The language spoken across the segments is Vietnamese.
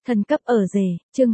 Thần cấp ở rể, chương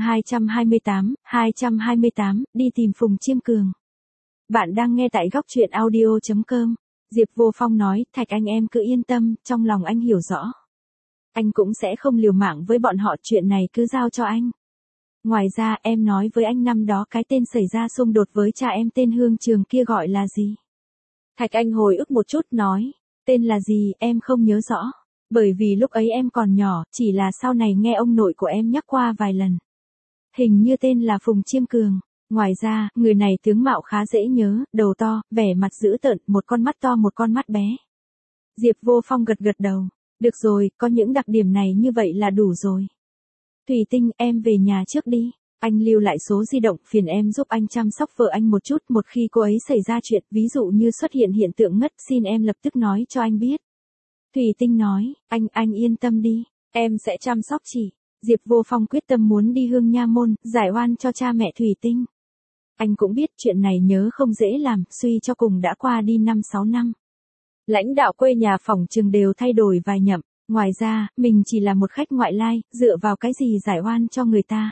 228, đi tìm Phùng Chiêm Cường. Bạn đang nghe tại góc truyện audio.com. Diệp Vô Phong nói, Thạch anh em cứ yên tâm, trong lòng anh hiểu rõ. Anh cũng sẽ không liều mạng với bọn họ, chuyện này cứ giao cho anh. Ngoài ra em nói với anh năm đó cái tên xảy ra xung đột với cha em tên Hương Trường kia gọi là gì? Thạch Anh hồi ức một chút nói, tên là gì em không nhớ rõ. Bởi vì lúc ấy em còn nhỏ, chỉ là sau này nghe ông nội của em nhắc qua vài lần. Hình như tên là Phùng Chiêm Cường. Ngoài ra, người này tướng mạo khá dễ nhớ, đầu to, vẻ mặt dữ tợn, một con mắt to một con mắt bé. Diệp Vô Phong gật gật đầu. Được rồi, có những đặc điểm này như vậy là đủ rồi. Thủy Tinh, em về nhà trước đi. Anh lưu lại số di động, phiền em giúp anh chăm sóc vợ anh một chút, một khi cô ấy xảy ra chuyện, ví dụ như xuất hiện hiện tượng ngất, xin em lập tức nói cho anh biết. Thủy Tinh nói, anh yên tâm đi, em sẽ chăm sóc chị. Diệp Vô Phong quyết tâm muốn đi Hương Nha Môn, giải oan cho cha mẹ Thủy Tinh. Anh cũng biết chuyện này nhớ không dễ làm, suy cho cùng đã qua đi 5-6 năm. Lãnh đạo quê nhà phỏng chừng đều thay đổi vài nhậm, ngoài ra, mình chỉ là một khách ngoại lai, dựa vào cái gì giải oan cho người ta.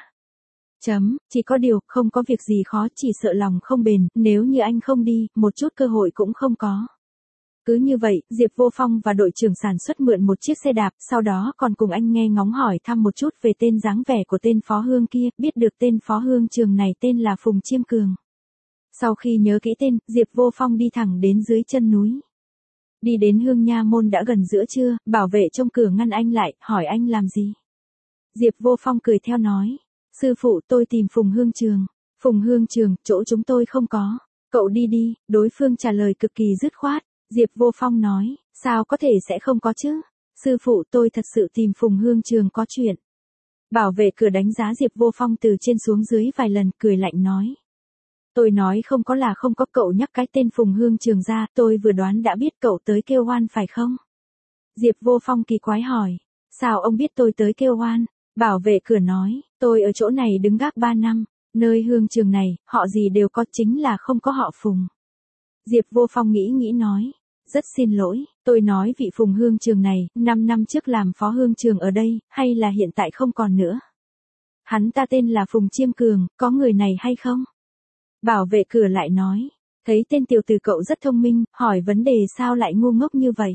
Chỉ có điều, không có việc gì khó, chỉ sợ lòng không bền, nếu như anh không đi, một chút cơ hội cũng không có. Cứ như vậy, Diệp Vô Phong và đội trưởng sản xuất mượn một chiếc xe đạp, sau đó còn cùng anh nghe ngóng hỏi thăm một chút về tên dáng vẻ của tên phó Hương kia, biết được tên phó Hương Trường này tên là Phùng Chiêm Cường. Sau khi nhớ kỹ tên, Diệp Vô Phong đi thẳng đến dưới chân núi. Đi đến Hương Nha Môn đã gần giữa trưa, bảo vệ trong cửa ngăn anh lại, hỏi anh làm gì. Diệp Vô Phong cười theo nói, sư phụ tôi tìm Phùng Hương Trường. Phùng Hương Trường, chỗ chúng tôi không có. Cậu đi đi, đối phương trả lời cực kỳ dứt khoát. Diệp Vô Phong nói, sao có thể sẽ không có chứ? Sư phụ tôi thật sự tìm Phùng Hương Trường có chuyện. Bảo vệ cửa đánh giá Diệp Vô Phong từ trên xuống dưới vài lần, cười lạnh nói. Tôi nói không có là không có, cậu nhắc cái tên Phùng Hương Trường ra, tôi vừa đoán đã biết cậu tới kêu oan phải không? Diệp Vô Phong kỳ quái hỏi, sao ông biết tôi tới kêu oan? Bảo vệ cửa nói, tôi ở chỗ này đứng gác 3 năm, nơi Hương Trường này, họ gì đều có, chính là không có họ Phùng. Diệp Vô Phong nghĩ nói, rất xin lỗi, tôi nói vị Phùng Hương Trường này, 5 năm trước làm phó Hương Trường ở đây, hay là hiện tại không còn nữa? Hắn ta tên là Phùng Chiêm Cường, có người này hay không? Bảo vệ cửa lại nói, thấy tên tiểu tử cậu rất thông minh, hỏi vấn đề sao lại ngu ngốc như vậy?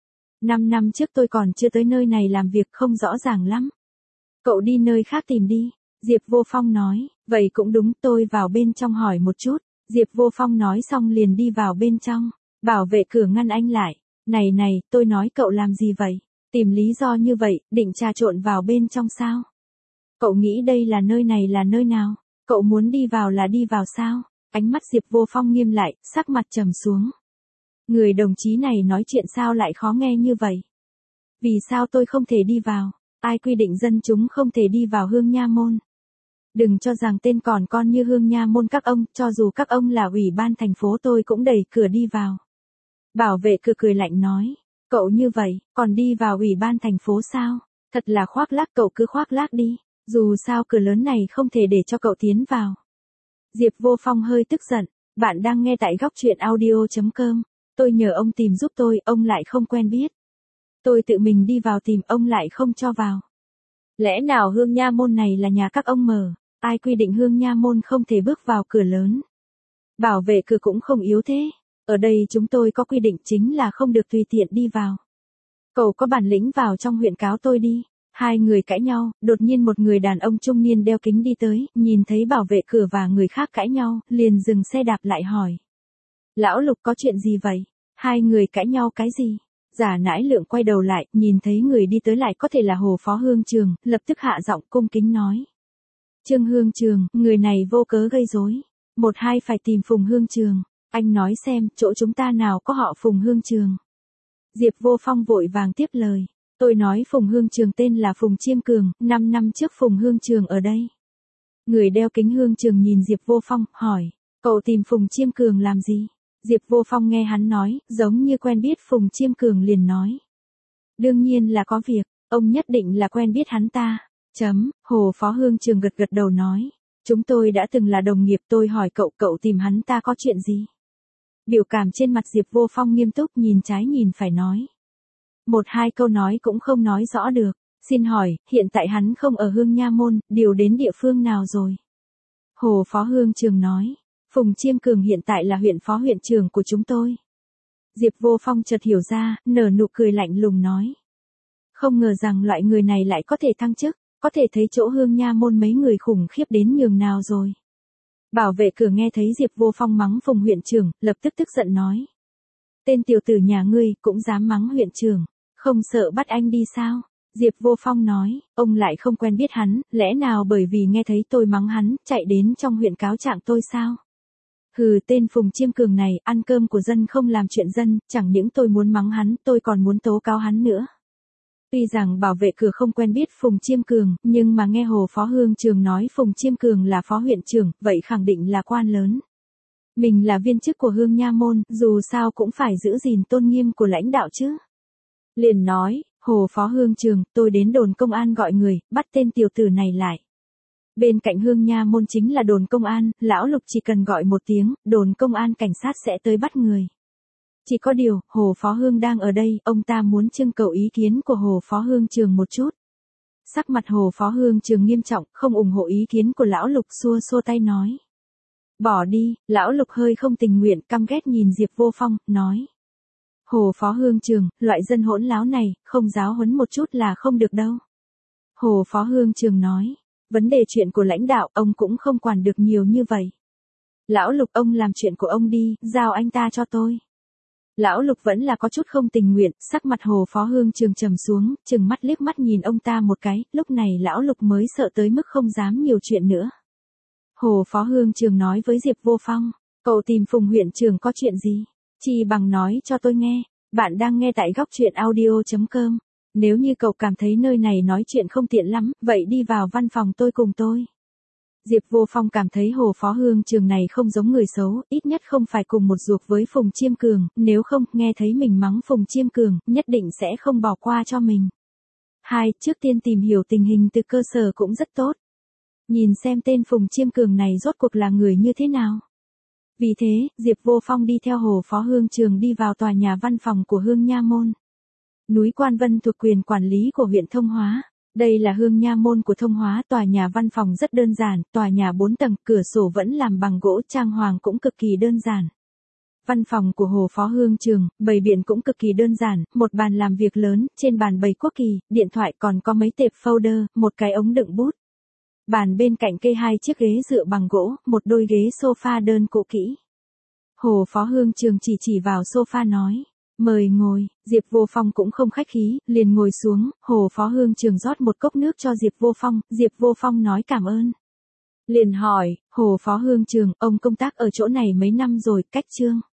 5 năm trước tôi còn chưa tới nơi này làm việc, không rõ ràng lắm. Cậu đi nơi khác tìm đi. Diệp Vô Phong nói, vậy cũng đúng, tôi vào bên trong hỏi một chút. Diệp Vô Phong nói xong liền đi vào bên trong. Bảo vệ cửa ngăn anh lại. Này, tôi nói cậu làm gì vậy? Tìm lý do như vậy, định trà trộn vào bên trong sao? Cậu nghĩ đây là nơi nào? Cậu muốn đi vào là đi vào sao? Ánh mắt Diệp Vô Phong nghiêm lại, sắc mặt trầm xuống. Người đồng chí này nói chuyện sao lại khó nghe như vậy? Vì sao tôi không thể đi vào? Ai quy định dân chúng không thể đi vào Hương Nha Môn? Đừng cho rằng tên còn con như Hương Nha Môn các ông, cho dù các ông là ủy ban thành phố tôi cũng đẩy cửa đi vào. Bảo vệ cửa cười lạnh nói, cậu như vậy, còn đi vào ủy ban thành phố sao? Thật là khoác lác, cậu cứ khoác lác đi, dù sao cửa lớn này không thể để cho cậu tiến vào. Diệp Vô Phong hơi tức giận, bạn đang nghe tại góc truyện audio.com, tôi nhờ ông tìm giúp tôi, ông lại không quen biết. Tôi tự mình đi vào tìm, ông lại không cho vào. Lẽ nào Hương Nha Môn này là nhà các ông mở? Ai quy định Hương Nha Môn không thể bước vào cửa lớn? Bảo vệ cửa cũng không yếu thế. Ở đây chúng tôi có quy định chính là không được tùy tiện đi vào. Cậu có bản lĩnh vào trong huyện cáo tôi đi. Hai người cãi nhau, đột nhiên một người đàn ông trung niên đeo kính đi tới, nhìn thấy bảo vệ cửa và người khác cãi nhau, liền dừng xe đạp lại hỏi. Lão Lục có chuyện gì vậy? Hai người cãi nhau cái gì? Giả Nãi Lượng quay đầu lại, nhìn thấy người đi tới lại có thể là Hồ Phó Hương Trường, lập tức hạ giọng cung kính nói. Trương Hương Trường, người này vô cớ gây rối. 1-2 phải tìm Phùng Hương Trường. Anh nói xem, chỗ chúng ta nào có họ Phùng Hương Trường. Diệp Vô Phong vội vàng tiếp lời. Tôi nói Phùng Hương Trường tên là Phùng Chiêm Cường, 5 năm trước Phùng Hương Trường ở đây. Người đeo kính Hương Trường nhìn Diệp Vô Phong, hỏi, cậu tìm Phùng Chiêm Cường làm gì? Diệp Vô Phong nghe hắn nói, giống như quen biết Phùng Chiêm Cường liền nói. Đương nhiên là có việc, ông nhất định là quen biết hắn ta. Hồ Phó Hương Trường gật gật đầu nói, chúng tôi đã từng là đồng nghiệp, tôi hỏi cậu tìm hắn ta có chuyện gì? Biểu cảm trên mặt Diệp Vô Phong nghiêm túc, nhìn trái nhìn phải nói. 1-2 câu nói cũng không nói rõ được, Xin hỏi, hiện tại hắn không ở Hương Nha Môn, điều đến địa phương nào rồi? Hồ Phó Hương Trường nói, Phùng Chiêm Cường hiện tại là huyện phó huyện trưởng của chúng tôi. Diệp Vô Phong chợt hiểu ra, nở nụ cười lạnh lùng nói. Không ngờ rằng loại người này lại có thể thăng chức, có thể thấy chỗ Hương Nha Môn mấy người khủng khiếp đến nhường nào rồi. Bảo vệ cửa nghe thấy Diệp Vô Phong mắng Phùng huyện trưởng, lập tức tức giận nói. Tên tiểu tử nhà ngươi cũng dám mắng huyện trưởng, không sợ bắt anh đi sao? Diệp Vô Phong nói, ông lại không quen biết hắn, lẽ nào bởi vì nghe thấy tôi mắng hắn, chạy đến trong huyện cáo trạng tôi sao? Hừ, tên Phùng Chiêm Cường này, ăn cơm của dân không làm chuyện dân, chẳng những tôi muốn mắng hắn, tôi còn muốn tố cáo hắn nữa. Tuy rằng bảo vệ cửa không quen biết Phùng Chiêm Cường, nhưng mà nghe Hồ Phó Hương Trường nói Phùng Chiêm Cường là phó huyện trưởng, vậy khẳng định là quan lớn. Mình là viên chức của Hương Nha Môn, dù sao cũng phải giữ gìn tôn nghiêm của lãnh đạo chứ. Liền nói, Hồ Phó Hương Trường, tôi đến đồn công an gọi người, bắt tên tiểu tử này lại. Bên cạnh Hương Nha Môn chính là đồn công an, lão Lục chỉ cần gọi một tiếng, đồn công an cảnh sát sẽ tới bắt người. Chỉ có điều, Hồ Phó Hương đang ở đây, ông ta muốn trưng cầu ý kiến của Hồ Phó Hương Trường một chút. Sắc mặt Hồ Phó Hương Trường nghiêm trọng, không ủng hộ ý kiến của lão Lục, xua xua tay nói. Bỏ đi, lão Lục hơi không tình nguyện, căm ghét nhìn Diệp Vô Phong, nói. Hồ Phó Hương Trường, loại dân hỗn láo này, không giáo huấn một chút là không được đâu. Hồ Phó Hương Trường nói. Vấn đề chuyện của lãnh đạo, ông cũng không quản được nhiều như vậy. Lão Lục, ông làm chuyện của ông đi, giao anh ta cho tôi. Lão Lục vẫn là có chút không tình nguyện, sắc mặt Hồ Phó Hương Trường trầm xuống, chừng mắt liếc mắt nhìn ông ta một cái, lúc này lão Lục mới sợ tới mức không dám nhiều chuyện nữa. Hồ Phó Hương Trường nói với Diệp Vô Phong, cậu tìm Phùng huyện trưởng có chuyện gì? Chỉ bằng nói cho tôi nghe, bạn đang nghe tại góc truyện audio.com. Nếu như cậu cảm thấy nơi này nói chuyện không tiện lắm, vậy đi vào văn phòng tôi cùng tôi. Diệp Vô Phong cảm thấy Hồ Phó Hương Trường này không giống người xấu, ít nhất không phải cùng một ruột với Phùng Chiêm Cường, nếu không, nghe thấy mình mắng Phùng Chiêm Cường, nhất định sẽ không bỏ qua cho mình. 2. Trước tiên tìm hiểu tình hình từ cơ sở cũng rất tốt. Nhìn xem tên Phùng Chiêm Cường này rốt cuộc là người như thế nào. Vì thế, Diệp Vô Phong đi theo Hồ Phó Hương Trường đi vào tòa nhà văn phòng của Hương Nha Môn. Núi Quan Vân thuộc quyền quản lý của huyện Thông Hóa. Đây là Hương Nha Môn của Thông Hóa, tòa nhà văn phòng rất đơn giản, tòa nhà 4 tầng, cửa sổ vẫn làm bằng gỗ, trang hoàng cũng cực kỳ đơn giản. Văn phòng của Hồ Phó Hương Trường, bày biện cũng cực kỳ đơn giản, một bàn làm việc lớn, trên bàn bày quốc kỳ, điện thoại, còn có mấy tệp folder, một cái ống đựng bút. Bàn bên cạnh kê 2 chiếc ghế dựa bằng gỗ, một đôi ghế sofa đơn cũ kỹ. Hồ Phó Hương Trường chỉ vào sofa nói. Mời ngồi, Diệp Vô Phong cũng không khách khí, liền ngồi xuống, Hồ Phó Hương Trường rót một cốc nước cho Diệp Vô Phong nói cảm ơn. Liền hỏi, Hồ Phó Hương Trường, ông công tác ở chỗ này mấy năm rồi, cách chương?